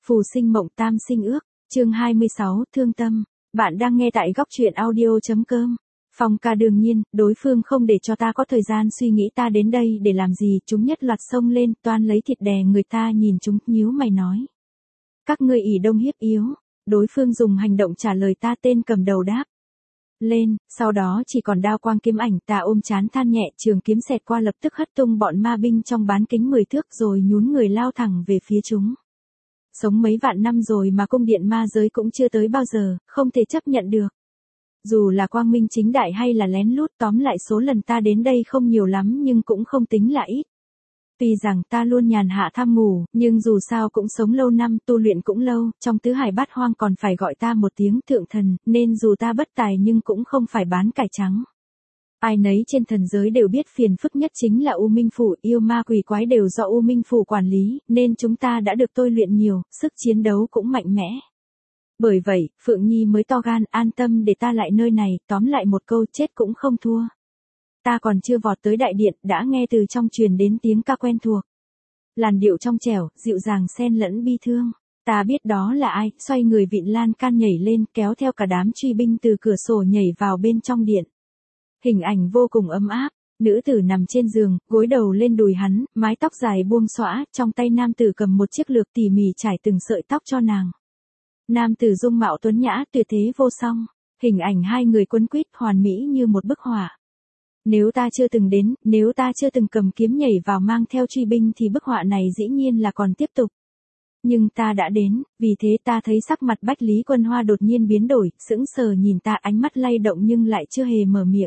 Phù sinh mộng tam sinh ước, chương 26, thương tâm. Bạn đang nghe tại góc truyện audio.com. Phong ca đương nhiên, đối phương không để cho ta có thời gian suy nghĩ ta đến đây để làm gì, chúng nhất loạt xông lên, toan lấy thịt đè người ta, nhìn chúng, nhíu mày nói. Các ngươi ỷ đông hiếp yếu. Đối phương dùng hành động trả lời ta, tên cầm đầu đáp lên, sau đó chỉ còn đao quang kiếm ảnh, ta ôm chán than nhẹ, trường kiếm xẹt qua lập tức hất tung bọn ma binh trong bán kính 10 thước rồi nhún người lao thẳng về phía chúng. Sống mấy vạn năm rồi mà cung điện ma giới cũng chưa tới bao giờ, không thể chấp nhận được. Dù là quang minh chính đại hay là lén lút, tóm lại số lần ta đến đây không nhiều lắm nhưng cũng không tính là ít. Tuy rằng ta luôn nhàn hạ tham ngủ, nhưng dù sao cũng sống lâu năm, tu luyện cũng lâu, trong tứ hải bát hoang còn phải gọi ta một tiếng thượng thần, nên dù ta bất tài nhưng cũng không phải bán cải trắng. Ai nấy trên thần giới đều biết phiền phức nhất chính là U Minh Phủ, yêu ma quỷ quái đều do U Minh Phủ quản lý, nên chúng ta đã được tôi luyện nhiều, sức chiến đấu cũng mạnh mẽ. Bởi vậy, Phượng Nhi mới to gan, an tâm để ta lại nơi này, tóm lại một câu, chết cũng không thua. Ta còn chưa vọt tới đại điện, đã nghe từ trong truyền đến tiếng ca quen thuộc. Làn điệu trong trẻo, dịu dàng xen lẫn bi thương. Ta biết đó là ai, xoay người vịn lan can nhảy lên, kéo theo cả đám truy binh từ cửa sổ nhảy vào bên trong điện. Hình ảnh vô cùng ấm áp, nữ tử nằm trên giường, gối đầu lên đùi hắn, mái tóc dài buông xõa, trong tay nam tử cầm một chiếc lược tỉ mỉ trải từng sợi tóc cho nàng. Nam tử dung mạo tuấn nhã, tuyệt thế vô song, hình ảnh hai người quấn quýt hoàn mỹ như một bức họa. Nếu ta chưa từng đến, nếu ta chưa từng cầm kiếm nhảy vào mang theo truy binh thì bức họa này dĩ nhiên là còn tiếp tục. Nhưng ta đã đến, vì thế ta thấy sắc mặt Bách Lý Quân Hoa đột nhiên biến đổi, sững sờ nhìn ta, ánh mắt lay động nhưng lại chưa hề mở miệng.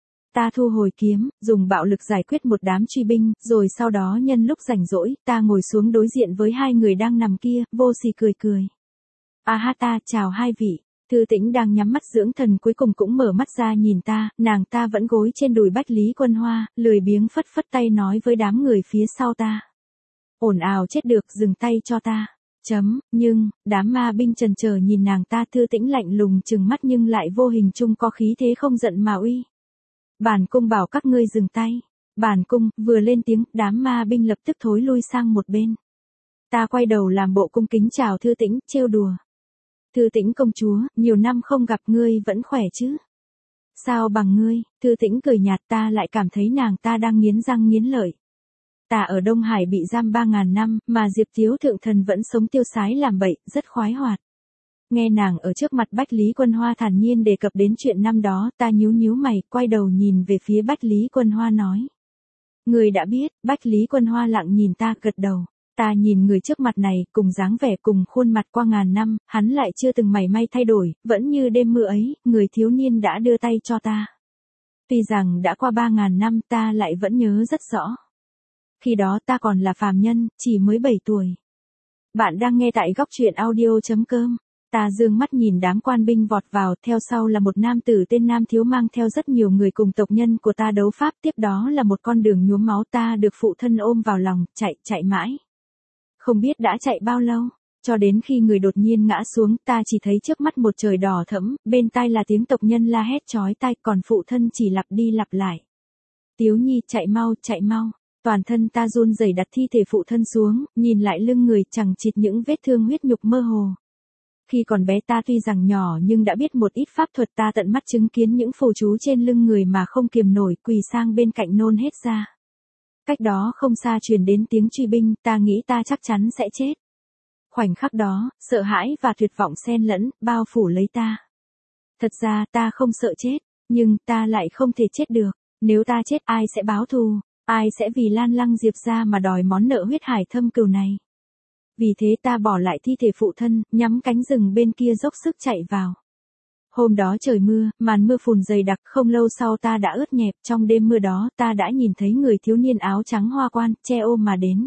Ta thu hồi kiếm, dùng bạo lực giải quyết một đám truy binh, rồi sau đó nhân lúc rảnh rỗi, ta ngồi xuống đối diện với hai người đang nằm kia, vô sỉ cười cười. A ha, ta chào hai vị. Thư Tĩnh đang nhắm mắt dưỡng thần cuối cùng cũng mở mắt ra nhìn ta, nàng ta vẫn gối trên đùi Bách Lý Quân Hoa, lười biếng phất phất tay nói với đám người phía sau ta. Ồn ào chết được, dừng tay cho ta. Nhưng, đám ma binh chần chờ nhìn nàng ta, Thư Tĩnh lạnh lùng trừng mắt nhưng lại vô hình chung có khí thế không giận mà uy. Bản cung bảo các ngươi dừng tay. Bản cung, vừa lên tiếng, đám ma binh lập tức thối lui sang một bên. Ta quay đầu làm bộ cung kính chào Thư Tĩnh, trêu đùa. Thư Tĩnh công chúa, nhiều năm không gặp, ngươi vẫn khỏe chứ? Sao bằng ngươi? Thư Tĩnh cười nhạt, ta lại cảm thấy nàng ta đang nghiến răng nghiến lợi. Ta ở Đông Hải bị giam 3.000 năm, mà Diệp Thiếu thượng thần vẫn sống tiêu sái làm bậy, rất khoái hoạt. Nghe nàng ở trước mặt Bách Lý Quân Hoa thản nhiên đề cập đến chuyện năm đó, ta nhíu nhíu mày, quay đầu nhìn về phía Bách Lý Quân Hoa nói. Ngươi đã biết. Bách Lý Quân Hoa lặng nhìn ta, gật đầu. Ta nhìn người trước mặt này, cùng dáng vẻ cùng khuôn mặt qua ngàn năm, hắn lại chưa từng mảy may thay đổi, vẫn như đêm mưa ấy, người thiếu niên đã đưa tay cho ta. Tuy rằng đã qua 3.000 năm, ta lại vẫn nhớ rất rõ. Khi đó ta còn là phàm nhân, chỉ mới 7 tuổi. Bạn đang nghe tại góc truyện audio.com. Ta dương mắt nhìn đám quan binh vọt vào, theo sau là một nam tử tên Nam Thiếu mang theo rất nhiều người cùng tộc nhân của ta đấu pháp, tiếp đó là một con đường nhuốm máu, ta được phụ thân ôm vào lòng, chạy mãi. Không biết đã chạy bao lâu, cho đến khi người đột nhiên ngã xuống, ta chỉ thấy trước mắt một trời đỏ thẫm, bên tai là tiếng tộc nhân la hét chói tai, còn phụ thân chỉ lặp đi lặp lại. Tiếu Nhi, chạy mau. Toàn thân ta run rẩy đặt thi thể phụ thân xuống, nhìn lại lưng người chằng chịt những vết thương huyết nhục mơ hồ. Khi còn bé ta tuy rằng nhỏ nhưng đã biết một ít pháp thuật, ta tận mắt chứng kiến những phù chú trên lưng người mà không kiềm nổi, quỳ sang bên cạnh nôn hết ra. Cách đó không xa truyền đến tiếng truy binh, ta nghĩ ta chắc chắn sẽ chết. Khoảnh khắc đó, sợ hãi và tuyệt vọng xen lẫn, bao phủ lấy ta. Thật ra ta không sợ chết, nhưng ta lại không thể chết được. Nếu ta chết, ai sẽ báo thù, ai sẽ vì Lan Lăng Diệp ra mà đòi món nợ huyết hải thâm cừu này. Vì thế ta bỏ lại thi thể phụ thân, nhắm cánh rừng bên kia dốc sức chạy vào. Hôm đó trời mưa, màn mưa phùn dày đặc, không lâu sau ta đã ướt nhẹp, trong đêm mưa đó ta đã nhìn thấy người thiếu niên áo trắng hoa quan, che ôm mà đến.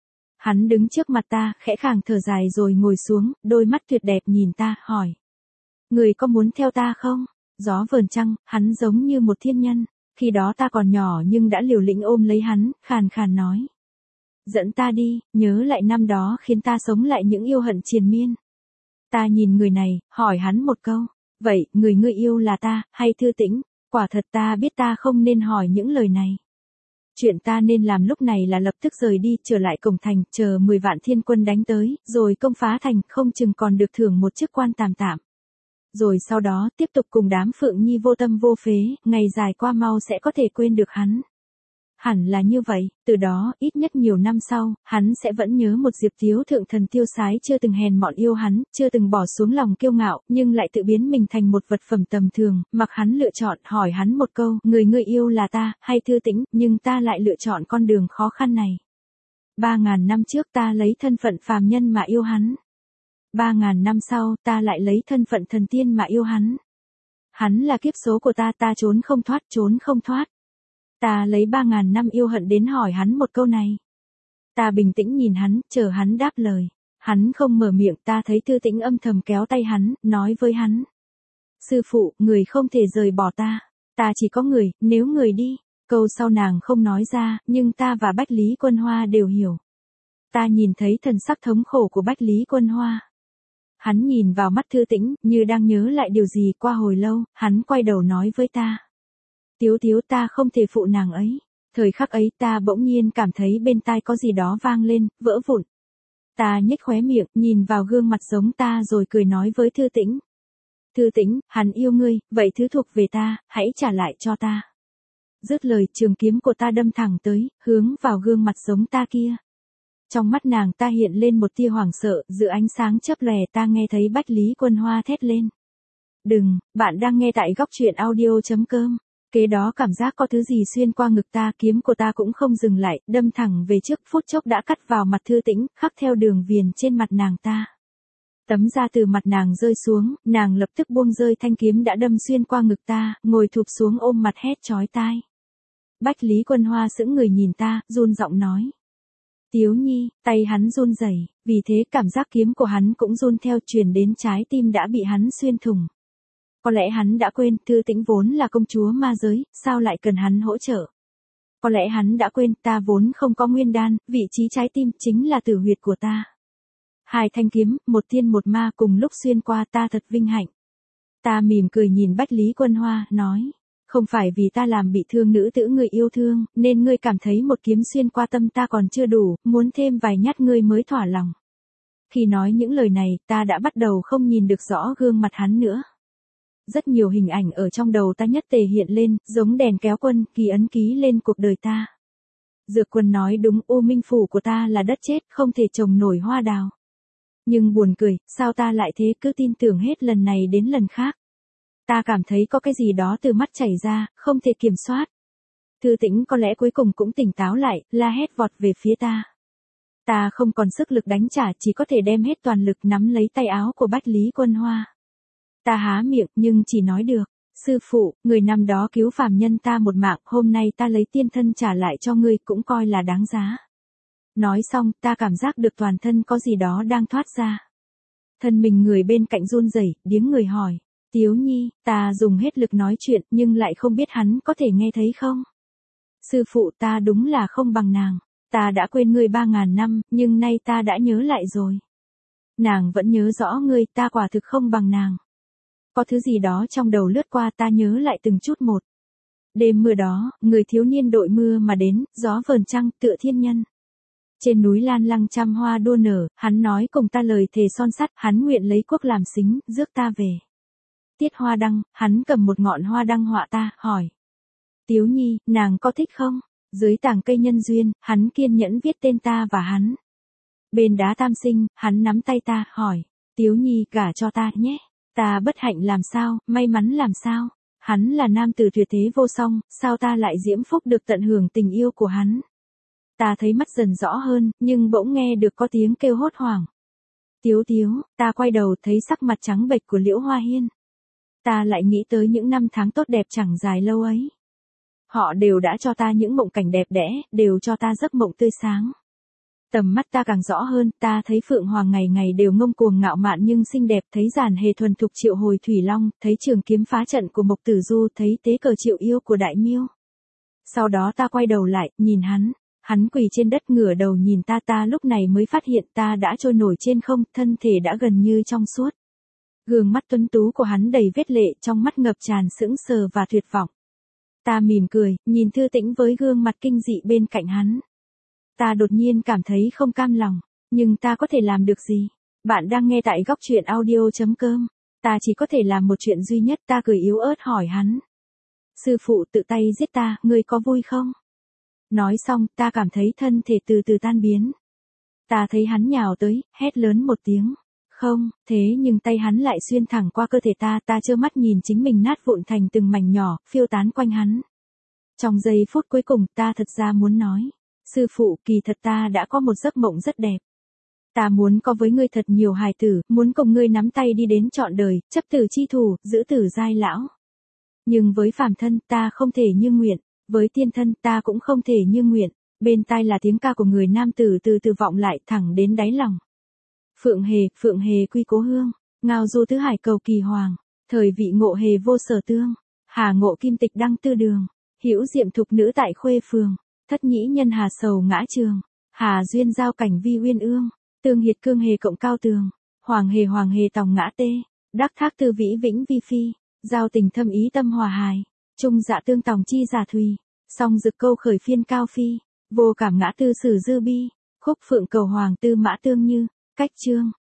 Hắn đứng trước mặt ta, khẽ khàng thở dài rồi ngồi xuống, đôi mắt tuyệt đẹp nhìn ta, hỏi. Người có muốn theo ta không? Gió vờn trăng, hắn giống như một thiên nhân, khi đó ta còn nhỏ nhưng đã liều lĩnh ôm lấy hắn, khàn khàn nói. Dẫn ta đi, nhớ lại năm đó khiến ta sống lại những yêu hận triền miên. Ta nhìn người này, hỏi hắn một câu. Vậy, người ngươi yêu là ta, hay Thư Tĩnh? Quả thật ta biết ta không nên hỏi những lời này. chuyện ta nên làm lúc này là lập tức rời đi, trở lại cổng thành, chờ 10 vạn thiên quân đánh tới, rồi công phá thành, không chừng còn được thưởng một chức quan tạm tạm. Rồi sau đó, tiếp tục cùng đám Phượng Nhi vô tâm vô phế, ngày dài qua mau sẽ có thể quên được hắn. Hẳn là như vậy, từ đó, ít nhất nhiều năm sau, hắn sẽ vẫn nhớ một Diệp Thiếu thượng thần tiêu sái chưa từng hèn mọn yêu hắn, chưa từng bỏ xuống lòng kiêu ngạo, nhưng lại tự biến mình thành một vật phẩm tầm thường, mặc hắn lựa chọn, hỏi hắn một câu, người yêu là ta, hay Thư Tĩnh, nhưng ta lại lựa chọn con đường khó khăn này. 3.000 năm trước ta lấy thân phận phàm nhân mà yêu hắn. 3.000 năm sau, ta lại lấy thân phận thần tiên mà yêu hắn. Hắn là kiếp số của ta, ta trốn không thoát, trốn không thoát. Ta lấy 3.000 năm yêu hận đến hỏi hắn một câu này. Ta bình tĩnh nhìn hắn, chờ hắn đáp lời. Hắn không mở miệng, ta thấy Thư Tĩnh âm thầm kéo tay hắn, nói với hắn. Sư phụ, người không thể rời bỏ ta. Ta chỉ có người, nếu người đi. Câu sau nàng không nói ra, nhưng ta và Bách Lý Quân Hoa đều hiểu. Ta nhìn thấy thần sắc thống khổ của Bách Lý Quân Hoa. Hắn nhìn vào mắt Thư Tĩnh, như đang nhớ lại điều gì qua hồi lâu, hắn quay đầu nói với ta. Tiếu Tiếu, ta không thể phụ nàng ấy. Thời khắc ấy ta bỗng nhiên cảm thấy bên tai có gì đó vang lên, vỡ vụn. Ta nhếch khóe miệng, nhìn vào gương mặt giống ta rồi cười nói với Thư Tĩnh. Thư Tĩnh, hắn yêu ngươi, vậy thứ thuộc về ta, hãy trả lại cho ta. Dứt lời, trường kiếm của ta đâm thẳng tới, hướng vào gương mặt giống ta kia. Trong mắt nàng ta hiện lên một tia hoảng sợ, giữa ánh sáng chớp lòe ta nghe thấy Bách Lý Quân Hoa thét lên. Đừng, bạn đang nghe tại góc truyện audio.com. Kế đó cảm giác có thứ gì xuyên qua ngực ta, kiếm của ta cũng không dừng lại, đâm thẳng về trước, phút chốc đã cắt vào mặt Thư Tĩnh, khắc theo đường viền trên mặt nàng ta. Tấm da từ mặt nàng rơi xuống, nàng lập tức buông rơi thanh kiếm đã đâm xuyên qua ngực ta, ngồi thụp xuống ôm mặt hét chói tai. Bách Lý Quân Hoa sững người nhìn ta, run giọng nói. Tiếu Nhi, tay hắn run rẩy, vì thế cảm giác kiếm của hắn cũng run theo, truyền đến trái tim đã bị hắn xuyên thủng. Có lẽ hắn đã quên, Thư Tĩnh vốn là công chúa ma giới, sao lại cần hắn hỗ trợ. Có lẽ hắn đã quên, ta vốn không có nguyên đan, vị trí trái tim chính là tử huyệt của ta. Hai thanh kiếm, một thiên một ma cùng lúc xuyên qua, ta thật vinh hạnh. Ta mỉm cười nhìn Bách Lý Quân Hoa, nói. Không phải vì ta làm bị thương nữ tử người yêu thương, nên ngươi cảm thấy một kiếm xuyên qua tâm ta còn chưa đủ, muốn thêm vài nhát ngươi mới thỏa lòng. Khi nói những lời này, ta đã bắt đầu không nhìn được rõ gương mặt hắn nữa. Rất nhiều hình ảnh ở trong đầu ta nhất tề hiện lên, giống đèn kéo quân, ký ấn ký lên cuộc đời ta. Dược Quân nói đúng, U Minh phủ của ta là đất chết, không thể trồng nổi hoa đào. Nhưng buồn cười, sao ta lại thế, cứ tin tưởng hết lần này đến lần khác. Ta cảm thấy có cái gì đó từ mắt chảy ra, không thể kiểm soát. Thư Tĩnh có lẽ cuối cùng cũng tỉnh táo lại, la hét vọt về phía ta. Ta không còn sức lực đánh trả, chỉ có thể đem hết toàn lực nắm lấy tay áo của Bách Lý Quân Hoa. Ta há miệng nhưng chỉ nói được, sư phụ, người năm đó cứu phàm nhân ta một mạng, hôm nay ta lấy tiên thân trả lại cho ngươi cũng coi là đáng giá. Nói xong, ta cảm giác được toàn thân có gì đó đang thoát ra. Thân mình người bên cạnh run rẩy, điếng người hỏi, Tiếu Nhi, ta dùng hết lực nói chuyện nhưng lại không biết hắn có thể nghe thấy không? Sư phụ, ta đúng là không bằng nàng. Ta đã quên ngươi 3.000 năm, nhưng nay ta đã nhớ lại rồi. Nàng vẫn nhớ rõ ngươi, ta quả thực không bằng nàng. Có thứ gì đó trong đầu lướt qua, ta nhớ lại từng chút một. Đêm mưa đó, người thiếu niên đội mưa mà đến, gió vờn trăng, tựa thiên nhân. Trên núi Lan Lăng trăm hoa đua nở, hắn nói cùng ta lời thề son sắt, hắn nguyện lấy quốc làm xính, rước ta về. Tiết hoa đăng, hắn cầm một ngọn hoa đăng họa ta, hỏi. Tiếu Nhi, nàng có thích không? Dưới tàng cây nhân duyên, hắn kiên nhẫn viết tên ta và hắn. Bên đá tam sinh, hắn nắm tay ta, hỏi. Tiếu Nhi, gả cho ta nhé. Ta bất hạnh làm sao, may mắn làm sao? Hắn là nam tử tuyệt thế vô song, sao ta lại diễm phúc được tận hưởng tình yêu của hắn? Ta thấy mắt dần rõ hơn, nhưng bỗng nghe được có tiếng kêu hốt hoảng. Tiếu Tiếu, ta quay đầu thấy sắc mặt trắng bệch của Liễu Hoa Hiên. Ta lại nghĩ tới những năm tháng tốt đẹp chẳng dài lâu ấy. Họ đều đã cho ta những mộng cảnh đẹp đẽ, đều cho ta giấc mộng tươi sáng. Tầm mắt ta càng rõ hơn, ta thấy Phượng Hoàng ngày ngày đều ngông cuồng ngạo mạn nhưng xinh đẹp, thấy Giản Hề thuần thục triệu hồi Thủy Long, thấy trường kiếm phá trận của Mộc Tử Du, thấy tế cờ triệu yêu của Đại Miêu. Sau đó ta quay đầu lại, nhìn hắn quỳ trên đất ngửa đầu nhìn ta, ta lúc này mới phát hiện ta đã trôi nổi trên không, thân thể đã gần như trong suốt. Gương mắt tuấn tú của hắn đầy vết lệ, trong mắt ngập tràn sững sờ và tuyệt vọng. Ta mỉm cười, nhìn Thư Tĩnh với gương mặt kinh dị bên cạnh hắn. Ta đột nhiên cảm thấy không cam lòng, nhưng ta có thể làm được gì? Bạn đang nghe tại góc truyện audio.com. Ta chỉ có thể làm một chuyện duy nhất, ta cười yếu ớt hỏi hắn. Sư phụ tự tay giết ta, ngươi có vui không? Nói xong, ta cảm thấy thân thể từ từ tan biến. Ta thấy hắn nhào tới, hét lớn một tiếng. Không, thế nhưng tay hắn lại xuyên thẳng qua cơ thể ta, ta trơ mắt nhìn chính mình nát vụn thành từng mảnh nhỏ, phiêu tán quanh hắn. Trong giây phút cuối cùng, ta thật ra muốn nói. Sư phụ, kỳ thật ta đã có một giấc mộng rất đẹp. Ta muốn có với ngươi thật nhiều hài tử, muốn cùng ngươi nắm tay đi đến trọn đời, chấp tử chi thủ, giữ tử giai lão. Nhưng với phàm thân, ta không thể như nguyện, với tiên thân, ta cũng không thể như nguyện. Bên tai là tiếng ca của người nam tử từ từ vọng lại thẳng đến đáy lòng. Phượng hề quy cố hương, ngao du tứ hải cầu kỳ hoàng, thời vị ngộ hề vô sở tương, hà ngộ kim tịch đăng tư đường, hữu diệm thục nữ tại khuê phường, thất nhĩ nhân hà sầu ngã trường, hà duyên giao cảnh vi uyên ương, tương hiệt cương hề cộng cao tường, hoàng hề tòng ngã tê, đắc thác tư vĩ vĩnh vi phi, giao tình thâm ý tâm hòa hài, trung dạ tương tòng chi giả thùy, song dực câu khởi phiên cao phi, vô cảm ngã tư sử dư bi, khúc phượng cầu hoàng tư mã tương như, cách chương.